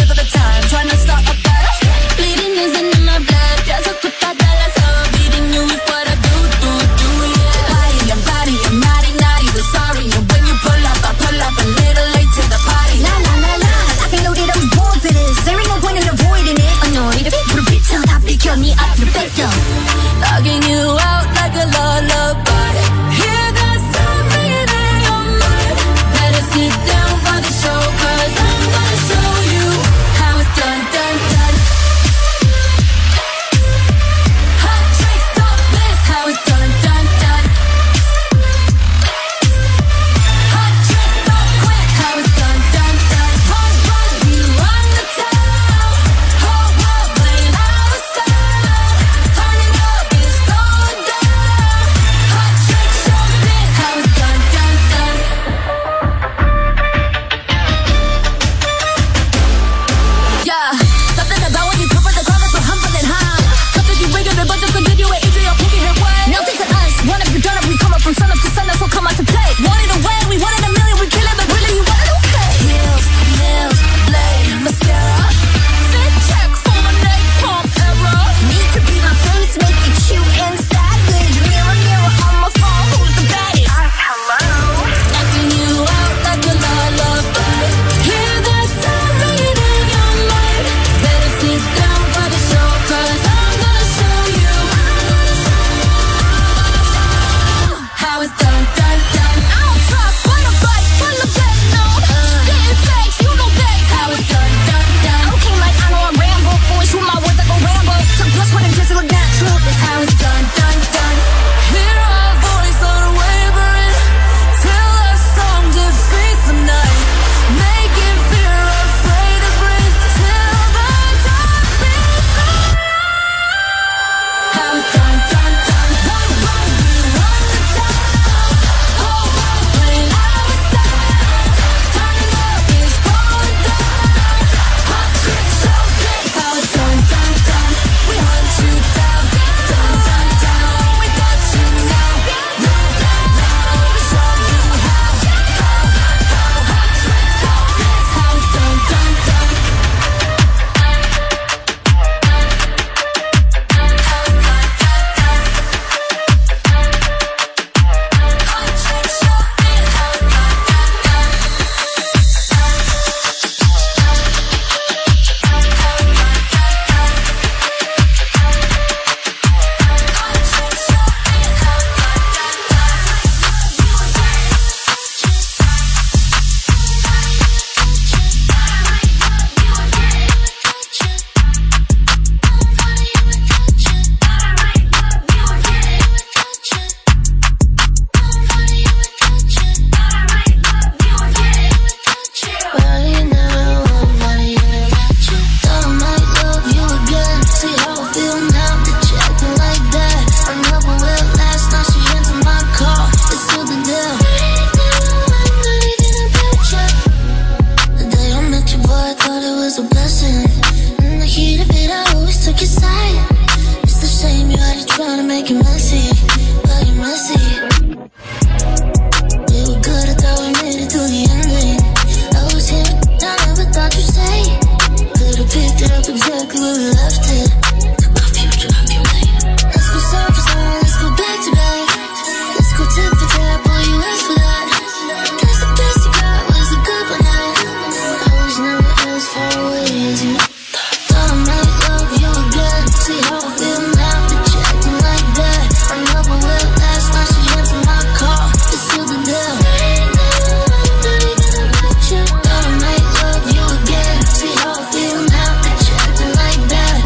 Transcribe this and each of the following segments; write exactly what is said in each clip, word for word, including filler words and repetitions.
sick of the time, trying to start a battle. Bleeding isn't in my blood, 계속부터 달라서 beating you is what I do, do, do, yeah. Body, I'm body, I'm naughty, naughty, but sorry. And when you pull up, I pull up a little late to the party. La la la la, I can load it, I was born for this. There ain't no point in avoiding it. Annoyed, put a beat till I pick me up the better. Logging you out like a lullaby. Hear that sound ringing in your mind. Better sit down for the show, cause I'm gonna show you how it's done, done, done. Hot tricks, don't miss how it's done, done, done. Hot tricks, don't quit how it's done, done, done. Home run, we run the town. Whole world playing our sound. Turning up, it's going down. Hot tricks, show this how it's done, done, done. Yeah, something about when you come for the crowd that's so humble and high. 갑자기 외교를 먼저 건드려 왜 이제야 포기해 why? Nothing to us, one up, you done up, we come up from sun up to sun, so come out to play. Want it away, we want it a million, we kill it, but really you want it okay. Heels, nails, blade, mascara. Fit check for my napalm era. Need to be my face, make it cute and savage. Mirror, mirror on my phone, who's the baddest? Hello. Knocking you out like a lullaby. Hear that sound ringing in your mind. Better sit down for the show, cause I'm gonna show you how it's done, done, done. I don't talk, but I bite, full of dead, no. Spitting facts, you know that's how it's done, done, done. Okay, like I know I'm Rambo, boys with my words like a Rambo. Some plus when it just look natural, that's how it's done, done, done. Hear our voice unwavering, till our song defeats the night. Making fear afraid to breathe, till the dark beats through. How it's done, done, done. One run, we run the town. Whole world playing our sound. Turning up, it's going down. Hot tricks, show this how it's done, done, done. We hunt you down, down, down, down. We got you now, now, now. We show you how, how, how. Hot tricks, show this how it's done, done, done. Like that.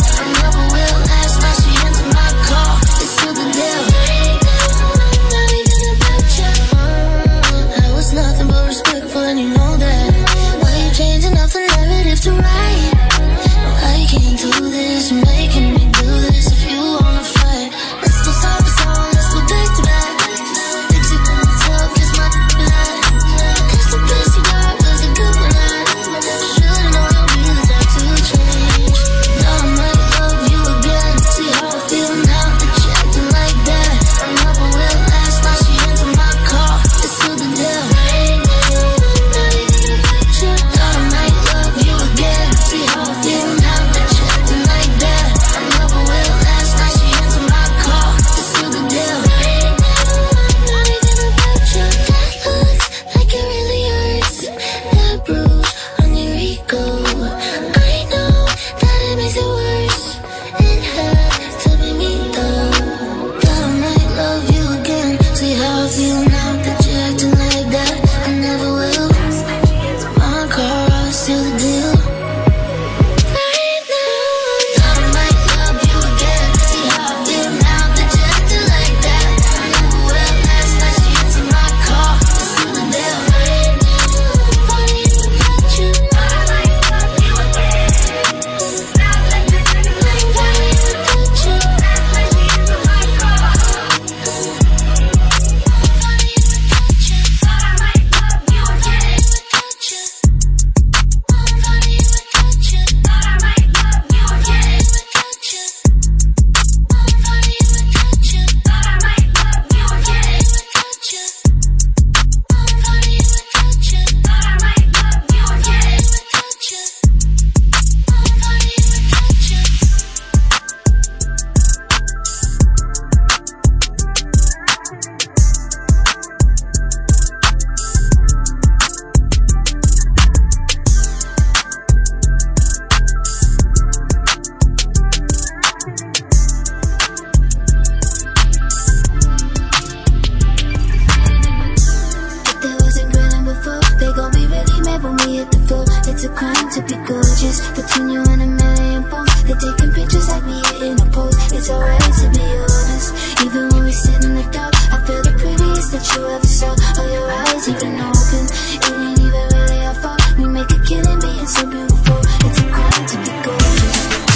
gorgeous. Between you and a million posts, they're taking pictures like me in a pose. It's alright to be honest. Even when we sit in the dark, I feel the prettiest that you ever saw. Oh, your eyes even open. It ain't even really our fault. We make a killing being so beautiful. It's a crime to be gorgeous.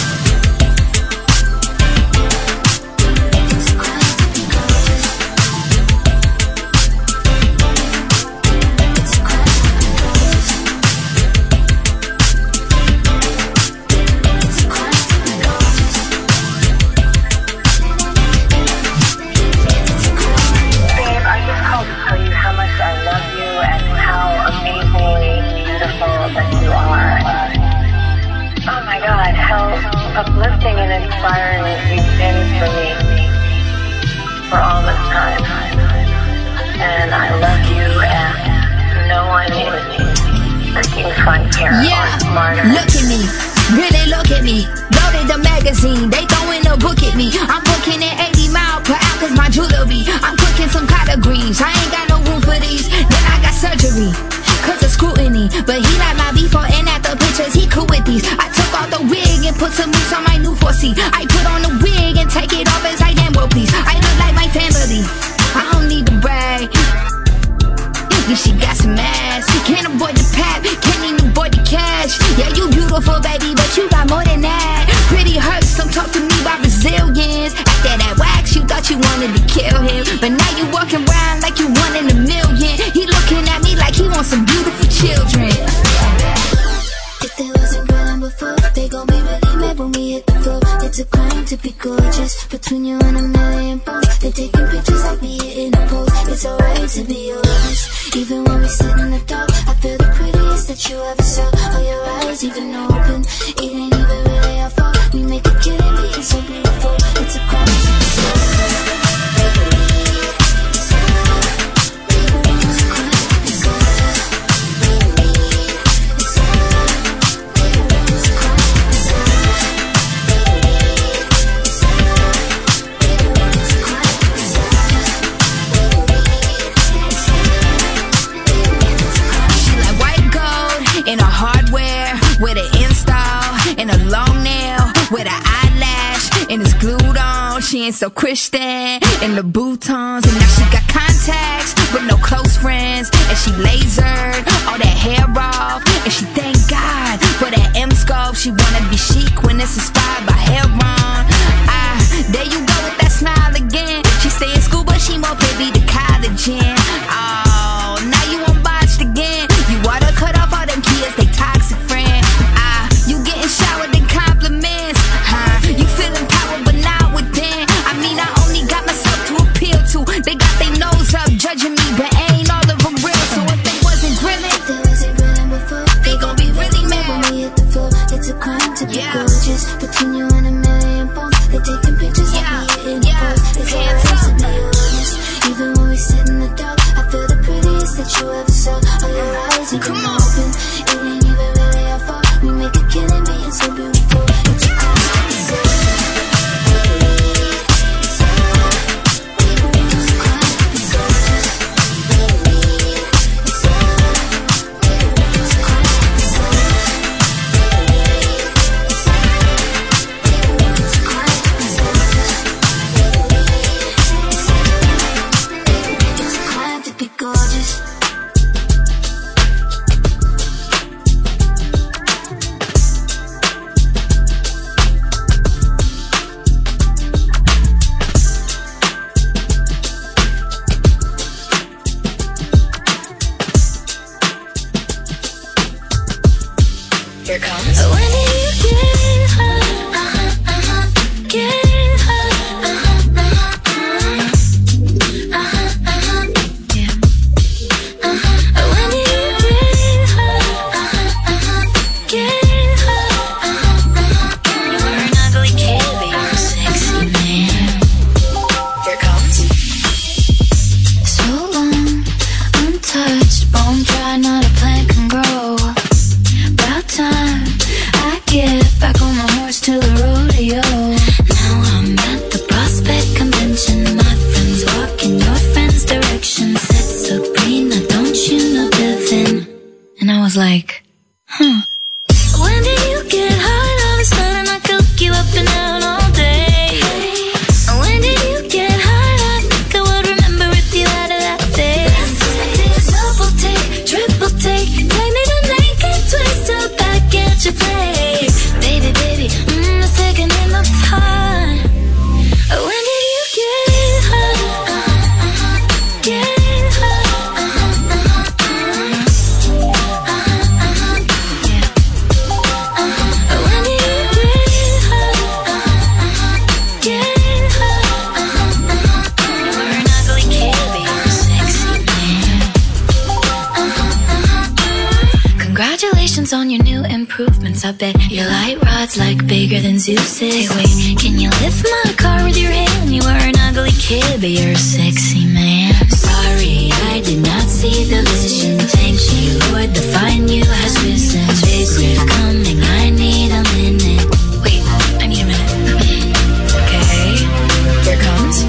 It's a crime to be gorgeous. It's a crime to be gorgeous. It's a crime to be gorgeous. It's a crime. Babe, I just called to tell you how much I love you and how amazingly beautiful that you are. Oh my God, how uplifting and inspiring you've been for me for all this time. And I love you, and no one is freaking funnier or smarter. Look at me, really look at me. Go to the magazine, they throwing a book at me. I'm booking at eighty miles per hour cause my jewelry. I'm cooking some collard greens, I ain't got no room for these. Then I got surgery, cause of scrutiny. But he like my before and after pictures, he cool with these. I took off the wig and put some mousse on my new four C. I put on the wig and take it off as I damn well please. I look like my family, I don't need to brag. Yeah, she got some ass. Can't avoid the pap, can't even avoid the cash. Yeah, you beautiful, baby, but you got more than that. Pretty hurts, don't talk to me about Brazilians. After that wax, you thought you wanted to kill him, but now you walking around like you one in a million. He looking at me like he wants some beautiful children. If they wasn't grilling before, they gon' be really mad when we hit the floor. It's a crime to be gorgeous. Between you and a million posts, they taking pictures like me in a pose. It's alright to be honest. Even when we sit in the dark, I feel the prettiest that you ever saw. Oh, your eyes even open. It ain't even really our fault. We make a killing being so beautiful. It's a crime to be gorgeous. In a hardware, with an install, and a long nail, with an eyelash, and it's glued on. She ain't so Christian, in the boutons, and now she got contacts, with no close friends, and she lasered all that hair off, and she thank God for that M-scope. She wanna be chic when it's inspired by Heron. Ah, there you go with that smile again. She stay in school, but she more privy to college in. Oh, now you unbotched again. You oughta cut off all them kids, they toxic friend. Ah, you getting showered in compliments. Huh? You feeling power, but not within. I mean, I only got myself to appeal to. They got their nose up, judging me, but ain't all of them real. So if they wasn't grilling, if they wasn't grilling before, they gon' be really mad when we hit the floor. It's a crime to be yeah. gorgeous. Between you and a million posts, they taking pictures yeah. like me in a yeah. pose. It's alright to be honest. Even when we sit in the dark, I feel the prettiest that you ever saw. Oh, your eyes even open. It ain't even really our fault. We make a killing being so beautiful. It's a crime to be gorgeous. It's a crime to be gorgeous. It's a crime to be It's a crime to be gorgeous. Here comes. When you get high, uh-huh, uh-huh, get high, uh-huh, uh-huh, uh-huh, uh-huh, yeah, uh-huh. When you get high, uh-huh, uh-huh, get high, uh-huh, uh-huh. You were an ugly kid, but you're a sexy man. Here comes. So long, untouched, bone dry, not a plant can grow. About time I get back on the horse till the I bet your light rod's like bigger than Zeus's. Hey wait, can you lift my car with your hand? You are an ugly kid, but you're a sexy man. Sorry, I did not see the vision. Thank you, Lord, the find you has risen. Big riff coming, I need a minute. Wait, I need a minute. Okay, here it comes.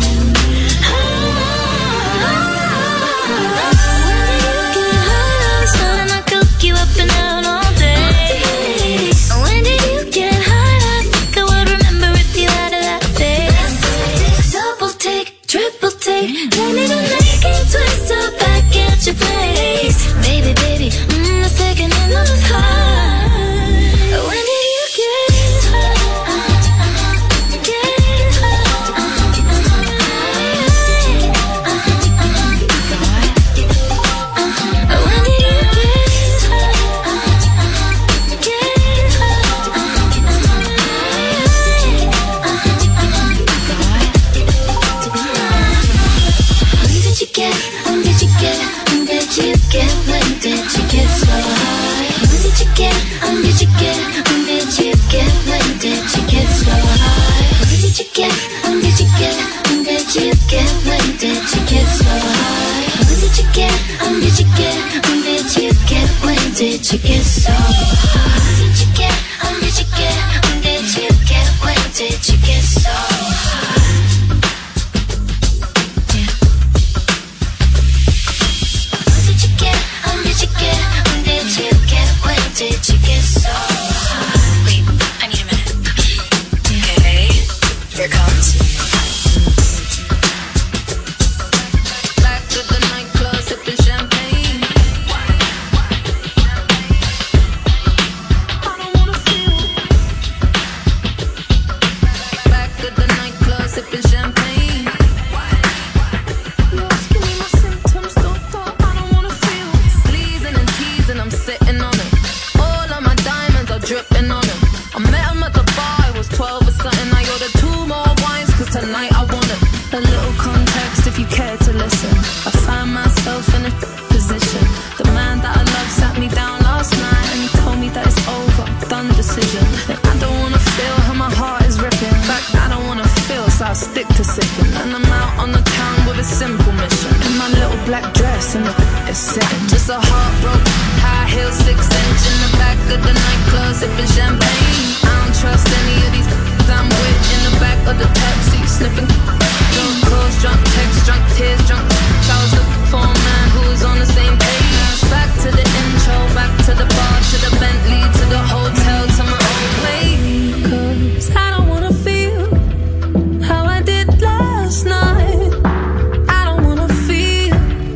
You up and out all day. When did you get high? I think I would remember if you had a laugh face. Double take, triple take, turn it and make it twist up back at your place. Baby, baby, mm, the second in the high. When did you get high? Get high. When did you When did you get, when did you get, when did you get so high? When did you get, when did you get, when did you get, when did you get so high? When did you get, when did you get, when did you get, when did you get so high? When did you get, when did you get, when did you get, when did you get so high? When did you get, when did you get, when did you get, when did you get so high? Did you get so high? Wait, I need a minute. Okay, here it comes. Back to the nightclub, sipping champagne. I don't wanna feel. Back to the nightclub, sipping champagne. You're asking me my symptoms, doctor. I don't wanna feel. Sleazing and teasing, I'm sitting on it. Dripping on him. I met him at the bar, it was twelve or something. I ordered two more wines, cause tonight I want it. A little context if you care to listen. I find myself in a position. The man that I love sat me down last night and he told me that it's over, done decision. And I don't wanna feel how my heart is ripping. In fact, I don't wanna feel, so I'll stick to sipping. And I'm out on the town with a simple mission. In my little black dress and the is sitting. Just a heartbroken, high heel, six inch in the back of the nightclub, sipping champagne. I don't trust any of these I'm with in the back of the taxi, sniffing. Drunk calls, drunk texts, drunk tears, drunk. I was looking for a man who was on the same page. Back to the intro, back to the bar, to the Bentley, to the hotel, to my own place. Cause I don't wanna feel how I did last night. I don't wanna feel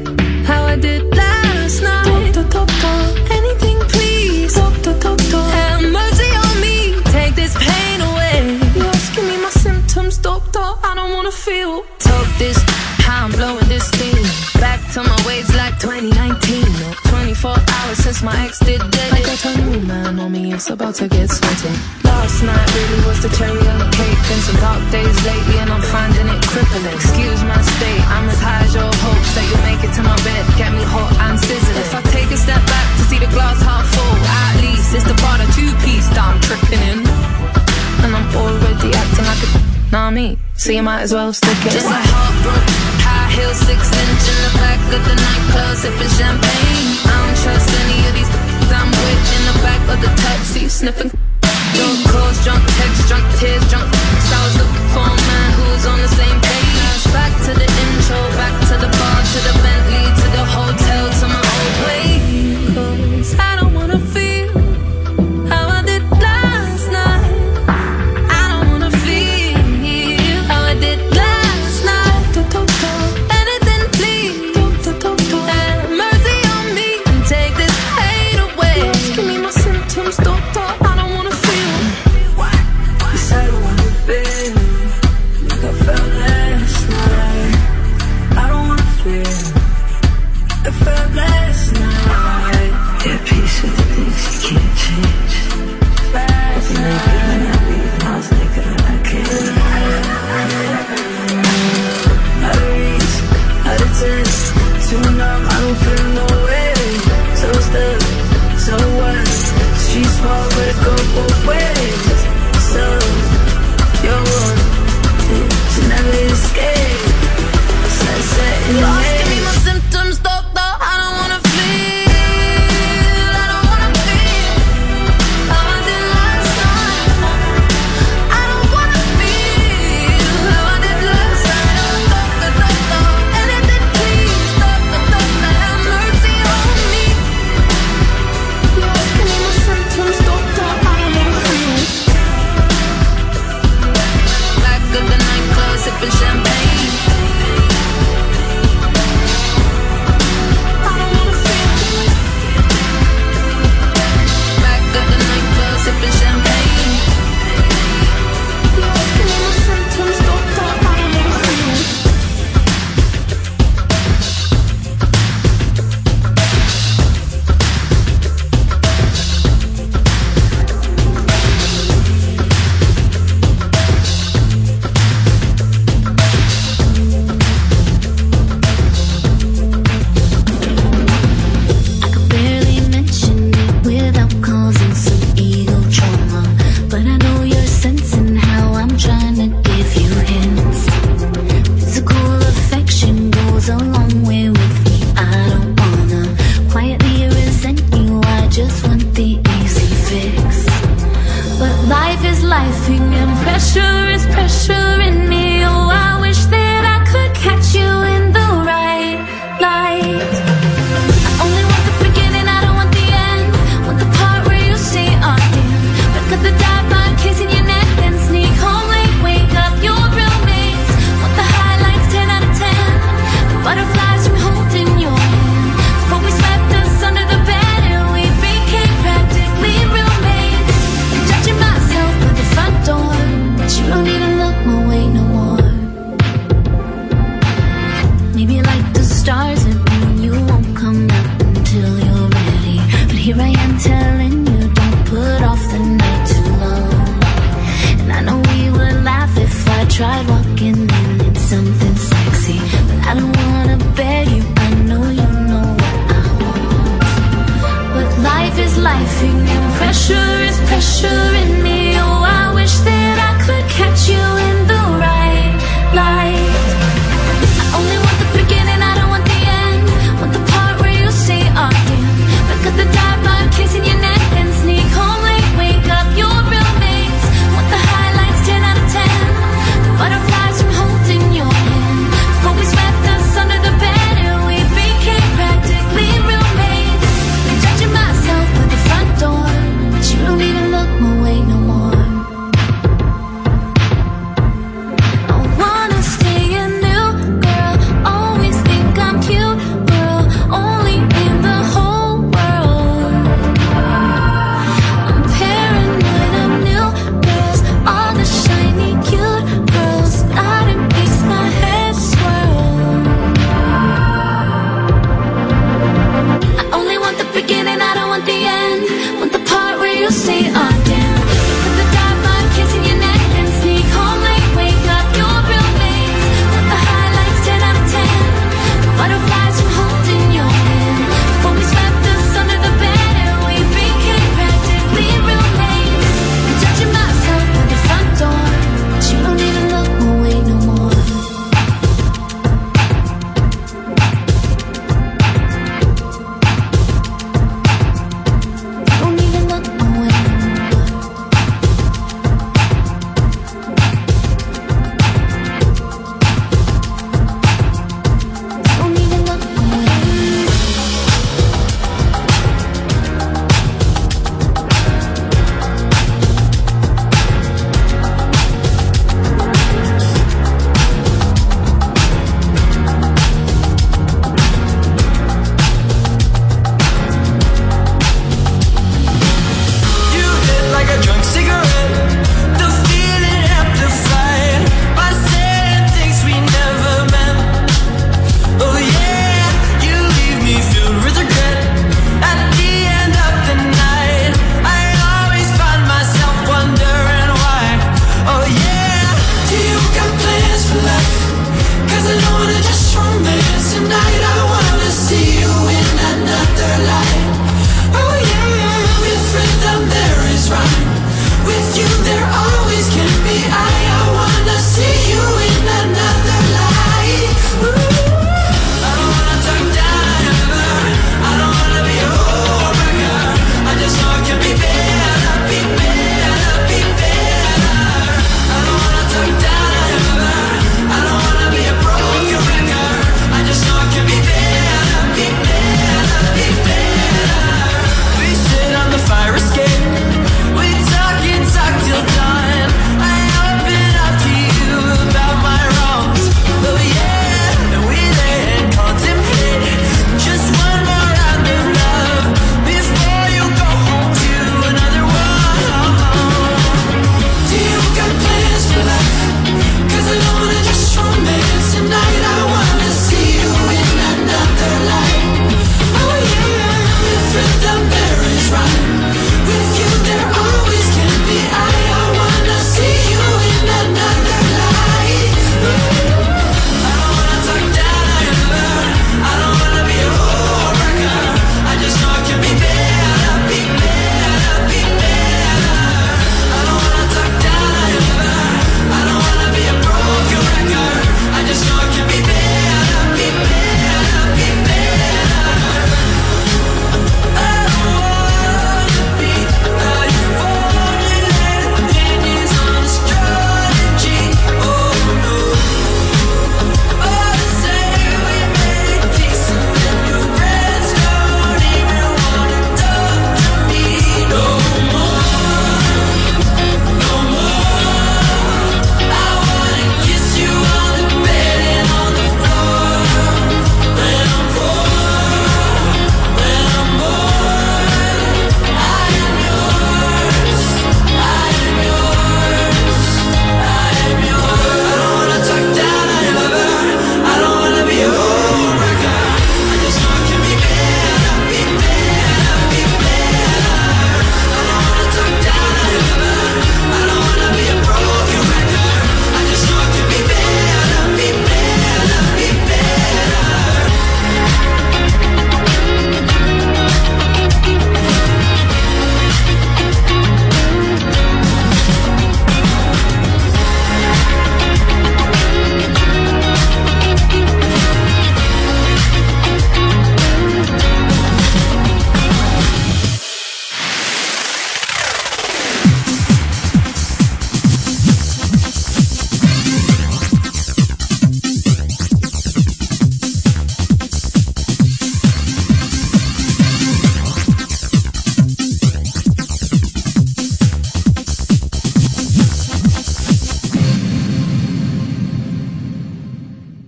how I did last night. Doctor, doctor, anything please. Doctor, doctor, have mercy on me. Take this pain away. You're asking me my symptoms, doctor. I don't wanna feel. Talk this, how I'm blowing this steam. Back to my ways like twenty nineteen. Or twenty-four hours since my ex did dead. I got a new man on me, it's about to get sweaty. Last night really was the cherry on the cake. Been some dark days lately and I'm finding it crippling. Excuse my state, I'm as high as your hopes that you'll make it to my bed. Get me hot and sizzling. If I take a step back to see the glass half full, at least it's the part of two-piece that I'm tripping in. And I'm already acting like a nah me, so you might as well stick it. Just a heartbroken, high heel, six inch in the back of the nightclub, sipping champagne. I don't trust any of these I'm with in the back of the taxi, sniffing. Drunk calls, drunk texts, drunk tears, drunk. So I was looking for a man who was on the same page. Back to the intro, back to the bar, to the Bentley, to the hotel, to my old place. Cause I don't wanna feel how I did last night. I don't wanna feel how I did last night. Doctor, doctor, anything please. Doctor, doctor, have mercy on me and take this pain away. You're asking me my symptoms, doctor. I don't wanna feel. Life is lifing and pressure is pressuring me. Oh, I